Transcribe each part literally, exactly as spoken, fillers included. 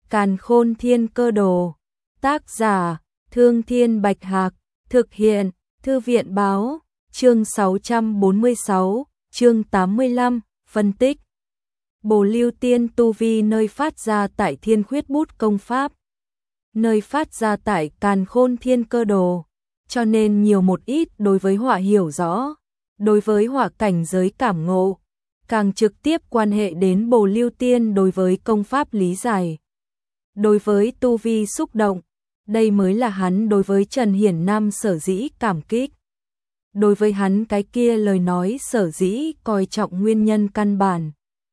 Càn Khôn Thiên Cơ Đồ. Tác giả: Thương Thiên Bạch Hạc. Thực hiện: Thư viện Báo. Chương sáu trăm bốn mươi sáu, chương tám mươi lăm, phân tích. Bồ Lưu Tiên tu vi nơi phát ra tại Thiên Khuyết Bút công pháp, nơi phát ra tại Càn Khôn Thiên Cơ Đồ, cho nên nhiều một ít đối với họa hiểu rõ, đối với họa cảnh giới cảm ngộ, càng trực tiếp quan hệ đến Bồ Lưu Tiên đối với công pháp lý giải. Đối với tu vi xúc động, đây mới là hắn đối với Trần Hiển Nam sở dĩ cảm kích. Đối với hắn cái kia lời nói sở dĩ coi trọng nguyên nhân căn bản.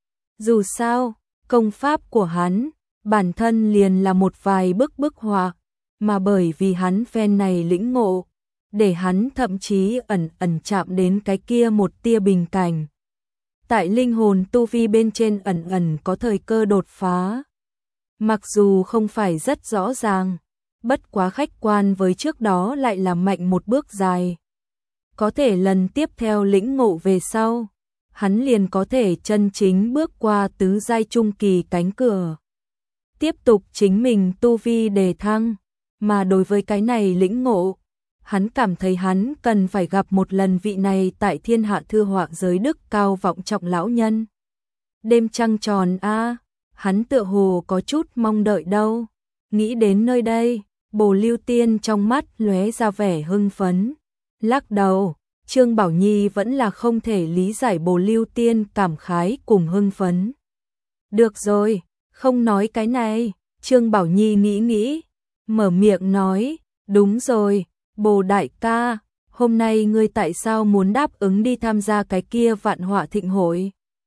Dù sao, công pháp của hắn, bản thân liền là một vài bức bức họa, mà bởi vì hắn phen này lĩnh ngộ, để hắn thậm chí ẩn ẩn chạm đến cái kia một tia bình cảnh. Tại linh hồn tu vi bên trên ẩn ẩn có thời cơ đột phá. Mặc dù không phải rất rõ ràng, bất quá khách quan với trước đó lại là mạnh một bước dài. Có thể lần tiếp theo lĩnh ngộ về sau, hắn liền có thể chân chính bước qua tứ giai trung kỳ cánh cửa. Tiếp tục chính mình tu vi đề thăng, mà đối với cái này lĩnh ngộ, hắn cảm thấy hắn cần phải gặp một lần vị này tại thiên hạ thư họa giới đức cao vọng trọng lão nhân. Đêm trăng tròn a, hắn tựa hồ có chút mong đợi đâu. Nghĩ đến nơi đây, Bồ Lưu Tiên trong mắt lóe ra vẻ hưng phấn. Lắc đầu, Trương Bảo Nhi vẫn là không thể lý giải Bồ Lưu Tiên cảm khái cùng hưng phấn. Được rồi, không nói cái này, Trương Bảo Nhi nghĩ nghĩ, mở miệng nói, đúng rồi, Bồ đại ca, hôm nay ngươi tại sao muốn đáp ứng đi tham gia cái kia vạn họa thịnh hội?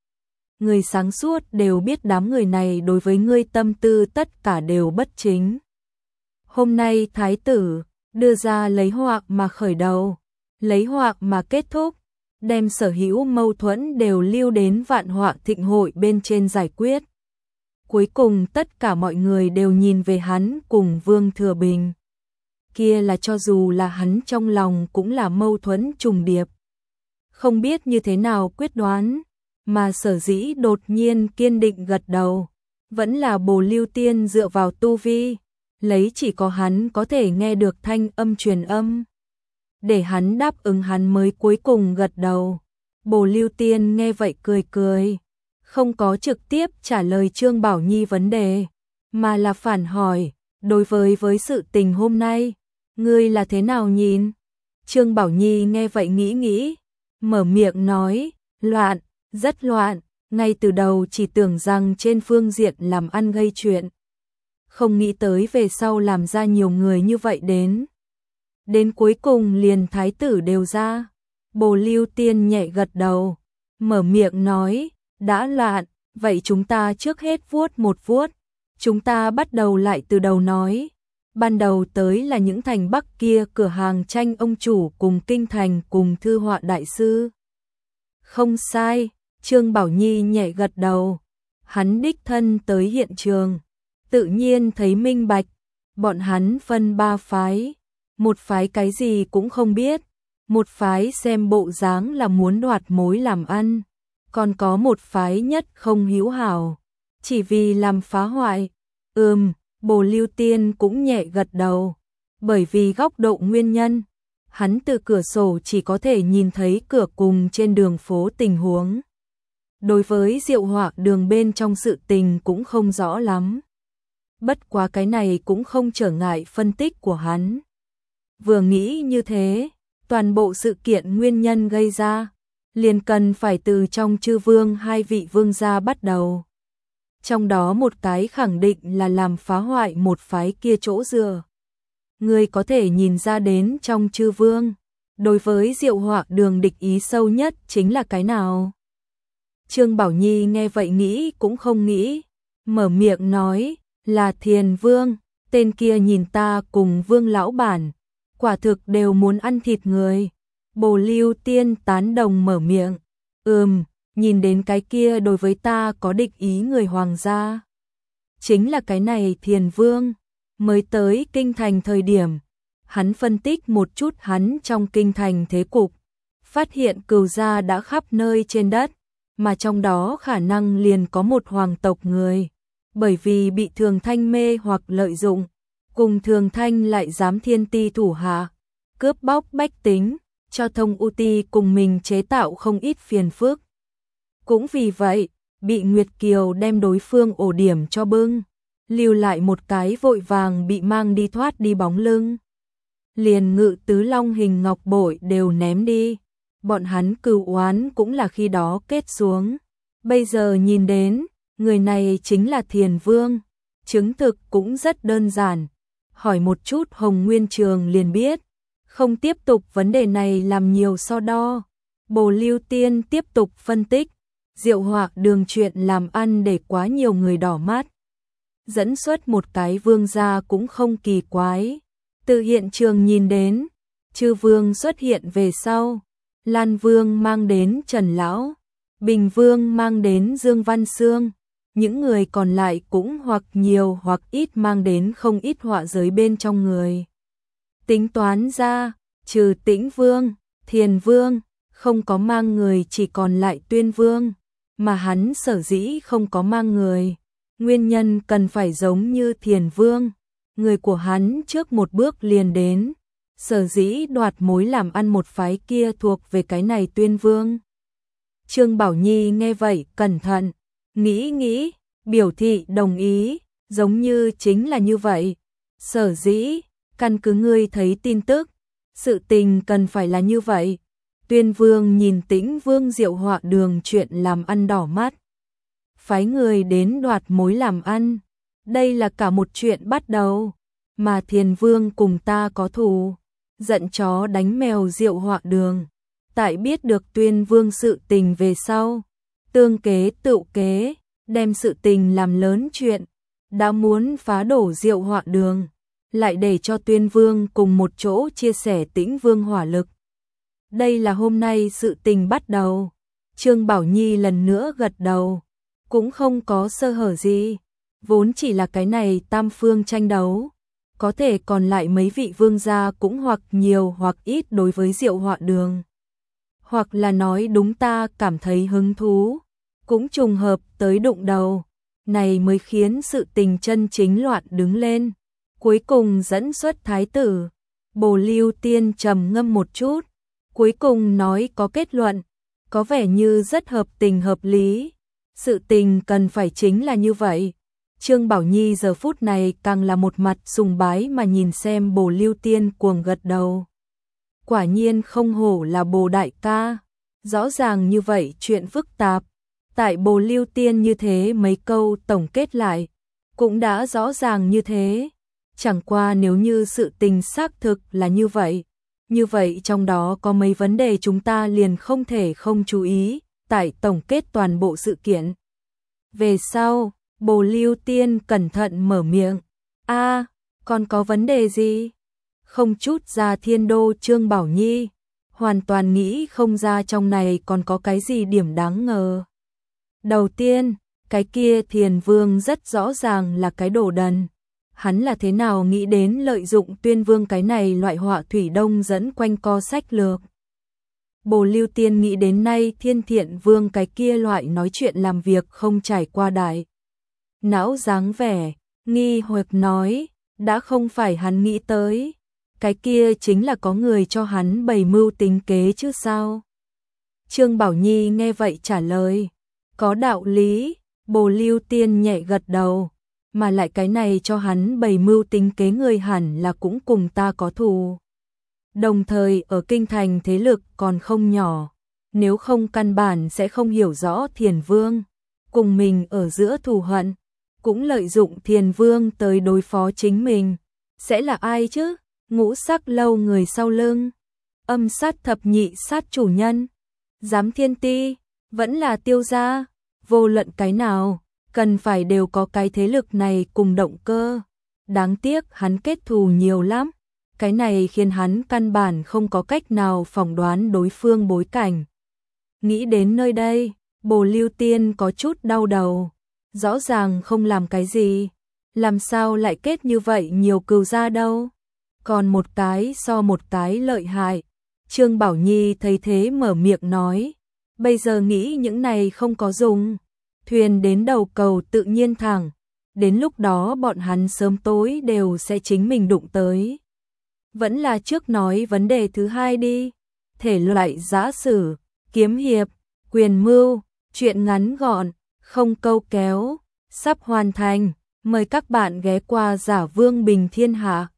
Người sáng suốt đều biết đám người này đối với ngươi tâm tư tất cả đều bất chính. Hôm nay thái tử đưa ra lấy họa mà khởi đầu, lấy họa mà kết thúc, đem sở hữu mâu thuẫn đều lưu đến vạn họa thịnh hội bên trên giải quyết. Cuối cùng tất cả mọi người đều nhìn về hắn cùng Vương Thừa Bình. Kia là cho dù là hắn trong lòng cũng là mâu thuẫn trùng điệp. Không biết như thế nào quyết đoán, mà sở dĩ đột nhiên kiên định gật đầu, vẫn là Bồ Lưu Tiên dựa vào tu vi, lấy chỉ có hắn có thể nghe được thanh âm truyền âm. Để hắn đáp ứng hắn mới cuối cùng gật đầu. Bồ Lưu Tiên nghe vậy cười cười, không có trực tiếp trả lời Trương Bảo Nhi vấn đề, mà là phản hỏi, đối với với sự tình hôm nay, ngươi là thế nào nhìn? Trương Bảo Nhi nghe vậy nghĩ nghĩ, mở miệng nói, loạn, rất loạn, ngay từ đầu chỉ tưởng rằng trên phương diện làm ăn gây chuyện. Không nghĩ tới về sau làm ra nhiều người như vậy đến. Đến cuối cùng liền thái tử đều ra. Bồ Lưu Tiên nhẹ gật đầu, mở miệng nói, đã loạn, vậy chúng ta trước hết vuốt một vuốt. Chúng ta bắt đầu lại từ đầu nói. Ban đầu tới là những thành Bắc kia cửa hàng tranh ông chủ cùng kinh thành cùng thư họa đại sư. Không sai, Trương Bảo Nhi nhẹ gật đầu. Hắn đích thân tới hiện trường, tự nhiên thấy minh bạch, bọn hắn phân ba phái. Một phái cái gì cũng không biết, một phái xem bộ dáng là muốn đoạt mối làm ăn, còn có một phái nhất không hữu hảo, chỉ vì làm phá hoại. Ừm, Bồ Lưu Tiên cũng nhẹ gật đầu, bởi vì góc độ nguyên nhân, hắn từ cửa sổ chỉ có thể nhìn thấy cửa cùng trên đường phố tình huống. Đối với diệu họa đường bên trong sự tình cũng không rõ lắm. Bất quá cái này cũng không trở ngại phân tích của hắn. Vừa nghĩ như thế, toàn bộ sự kiện nguyên nhân gây ra, liền cần phải từ trong chư vương hai vị vương gia bắt đầu. Trong đó một cái khẳng định là làm phá hoại một phái kia chỗ dựa. Người có thể nhìn ra đến trong chư vương, đối với diệu họa đường địch ý sâu nhất chính là cái nào? Trương Bảo Nhi nghe vậy nghĩ cũng không nghĩ, mở miệng nói, là Thiền Vương, tên kia nhìn ta cùng Vương lão bản, quả thực đều muốn ăn thịt người. Bồ Lưu Tiên tán đồng mở miệng, ừm, nhìn đến cái kia đối với ta có địch ý người hoàng gia. Chính là cái này Thiền Vương, mới tới kinh thành thời điểm, hắn phân tích một chút hắn trong kinh thành thế cục, phát hiện cừu gia đã khắp nơi trên đất, mà trong đó khả năng liền có một hoàng tộc người. bởi vì bị Thường Thanh mê hoặc lợi dụng, cùng Thường Thanh lại dám thiên ti thủ hạ, cướp bóc bách tính, cho Thông U Ti cùng mình chế tạo không ít phiền phức. Cũng vì vậy, bị Nguyệt Kiều đem đối phương ổ điểm cho bưng, lưu lại một cái vội vàng bị mang đi thoát đi bóng lưng. Liền Ngự Tứ Long hình ngọc bội đều ném đi, bọn hắn cừu oán cũng là khi đó kết xuống. Bây giờ nhìn đến, người này chính là Thiền Vương, chứng thực cũng rất đơn giản, hỏi một chút Hồng Nguyên Trường liền biết, không tiếp tục vấn đề này làm nhiều so đo. Bồ Lưu Tiên tiếp tục phân tích, Diệu Họa Đường chuyện làm ăn để quá nhiều người đỏ mắt. Dẫn xuất một cái vương gia cũng không kỳ quái. Từ hiện trường nhìn đến, Chư Vương xuất hiện về sau, Lan Vương mang đến Trần Lão, Bình Vương mang đến Dương Văn Xương, những người còn lại cũng hoặc nhiều hoặc ít mang đến không ít họa giới bên trong người. Tính toán ra, trừ Tĩnh Vương, Thiền Vương, không có mang người chỉ còn lại Tuyên Vương, mà hắn sở dĩ không có mang người. Nguyên nhân cần phải giống như Thiền Vương, người của hắn trước một bước liền đến, sở dĩ đoạt mối làm ăn một phái kia thuộc về cái này Tuyên Vương. Trương Bảo Nhi nghe vậy cẩn thận, nghĩ nghĩ, biểu thị đồng ý, giống như chính là như vậy. Sở dĩ, căn cứ ngươi thấy tin tức, sự tình cần phải là như vậy. Tuyên Vương nhìn Tĩnh Vương Diệu Họa Đường chuyện làm ăn đỏ mắt, phái người đến đoạt mối làm ăn, đây là cả một chuyện bắt đầu, mà Thiền Vương cùng ta có thù, giận chó đánh mèo Diệu Họa Đường. Tại biết được Tuyên Vương sự tình về sau, tương kế tựu kế, đem sự tình làm lớn chuyện, đã muốn phá đổ Diệu Họa Đường, lại để cho Tuyên Vương cùng một chỗ chia sẻ Tĩnh Vương hỏa lực. Đây là hôm nay sự tình bắt đầu. Trương Bảo Nhi lần nữa gật đầu, cũng không có sơ hở gì, vốn chỉ là cái này tam phương tranh đấu, có thể còn lại mấy vị vương gia cũng hoặc nhiều hoặc ít đối với Diệu Họa Đường. Hoặc là nói đúng ta cảm thấy hứng thú, cũng trùng hợp tới đụng đầu, này mới khiến sự tình chân chính loạn đứng lên. Cuối cùng dẫn xuất thái tử, Bồ Lưu Tiên trầm ngâm một chút, cuối cùng nói có kết luận, có vẻ như rất hợp tình hợp lý. Sự tình cần phải chính là như vậy. Trương Bảo Nhi giờ phút này càng là một mặt sùng bái mà nhìn xem Bồ Lưu Tiên cuồng gật đầu. Quả nhiên không hổ là Bồ đại ca, rõ ràng như vậy chuyện phức tạp. Tại Bồ Lưu Tiên như thế mấy câu tổng kết lại, cũng đã rõ ràng như thế. Chẳng qua nếu như sự tình xác thực là như vậy, như vậy trong đó có mấy vấn đề chúng ta liền không thể không chú ý. Tại tổng kết toàn bộ sự kiện về sau, Bồ Lưu Tiên cẩn thận mở miệng. A, à, còn có vấn đề gì? Không chút ra thiên đô Trương Bảo Nhi, hoàn toàn nghĩ không ra trong này còn có cái gì điểm đáng ngờ. Đầu tiên, cái kia Thiền Vương rất rõ ràng là cái đồ đần. Hắn là thế nào nghĩ đến lợi dụng Tuyên Vương cái này loại họa thủy đông dẫn quanh co sách lược. Bồ Lưu Tiên nghĩ đến nay Thiên Thiện Vương cái kia loại nói chuyện làm việc không trải qua đại não dáng vẻ, nghi hoặc nói, đã không phải hắn nghĩ tới, cái kia chính là có người cho hắn bày mưu tính kế chứ sao. Trương Bảo Nhi nghe vậy trả lời, có đạo lý. Bồ Lưu Tiên nhẹ gật đầu, mà lại cái này cho hắn bày mưu tính kế người hẳn là cũng cùng ta có thù. Đồng thời ở kinh thành thế lực còn không nhỏ, nếu không căn bản sẽ không hiểu rõ Thiền Vương, cùng mình ở giữa thù hận, cũng lợi dụng Thiền Vương tới đối phó chính mình. Sẽ là ai chứ? Ngũ Sắc Lâu người sau lưng, Âm Sát thập nhị sát chủ nhân, Giám Thiên Ti, vẫn là Tiêu gia, vô luận cái nào, cần phải đều có cái thế lực này cùng động cơ. Đáng tiếc hắn kết thù nhiều lắm. Cái này khiến hắn căn bản không có cách nào phỏng đoán đối phương bối cảnh. Nghĩ đến nơi đây, Bồ Lưu Tiên có chút đau đầu. Rõ ràng không làm cái gì, làm sao lại kết như vậy nhiều cừu gia đâu. Còn một cái so một cái lợi hại. Trương Bảo Nhi thấy thế mở miệng nói, bây giờ nghĩ những này không có dùng. Thuyền đến đầu cầu tự nhiên thẳng, đến lúc đó bọn hắn sớm tối đều sẽ chính mình đụng tới. Vẫn là trước nói vấn đề thứ hai đi, thể loại giã sử, kiếm hiệp, quyền mưu, truyện ngắn gọn, không câu kéo, sắp hoàn thành, mời các bạn ghé qua Giả Vương Bình Thiên Hạ.